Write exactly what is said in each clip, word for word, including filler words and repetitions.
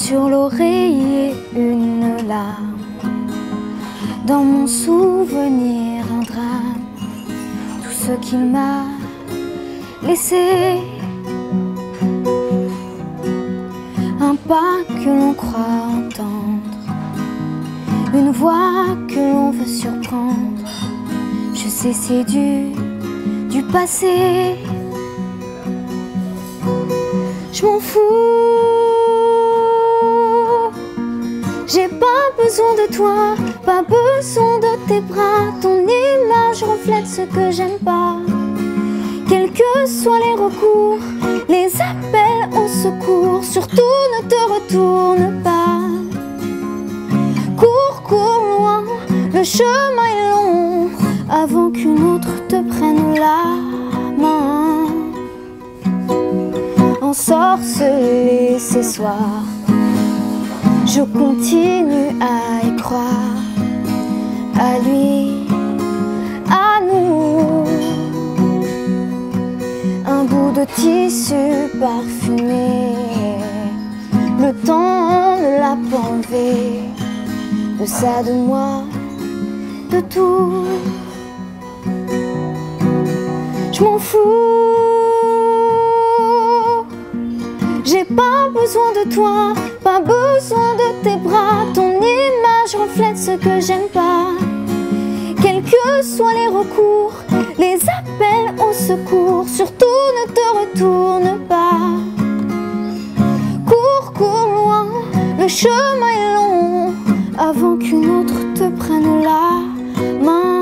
sur l'oreiller une larme, dans mon souvenir un drame, tout ce qu'il m'a laissé. Un pas que l'on croit entendre, une voix que l'on veut surprendre. Je sais, c'est du, du passé. Je m'en fous, j'ai pas besoin de toi, pas besoin de tes bras. Ton image reflète ce que j'aime pas. Quels que soient les recours, les appels au secours, surtout ne te retourne pas. Cours, cours loin, le chemin est long, avant qu'une autre te prenne la main. Ensorcelé ces soirs, je continue à y croire, à lui, à nous. Un bout de tissu parfumé, le temps ne l'a pas enlevé, de ça, de moi, de tout. Je m'en fous, j'ai pas besoin de toi, pas besoin de tes bras. Ton image reflète ce que j'aime pas. Quels que soient les recours, les appels au secours, surtout ne te retourne pas. Cours, cours loin, le chemin est long, avant qu'une autre te prenne la main.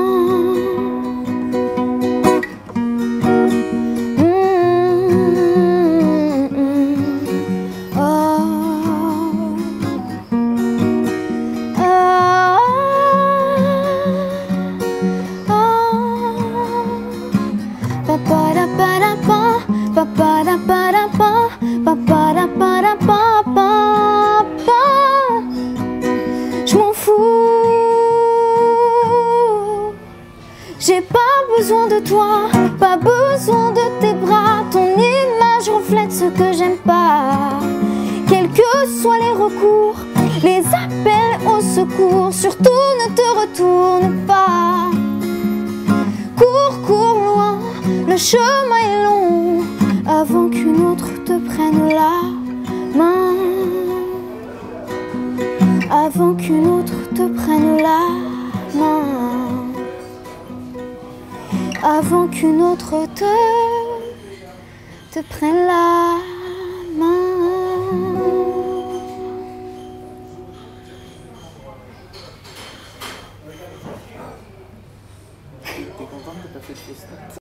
Je m'en fous, j'ai pas besoin de toi, pas besoin de tes bras. Ton image reflète ce que j'aime pas. Quels que soient les recours, les appels au secours, surtout ne te retourne pas. Cours, cours loin, le chemin est long, avant qu'une autre te prenne la main. Avant qu'une autre te prenne la main. Avant qu'une autre te, te prenne la main. T'es contente que t'as fait tout ça?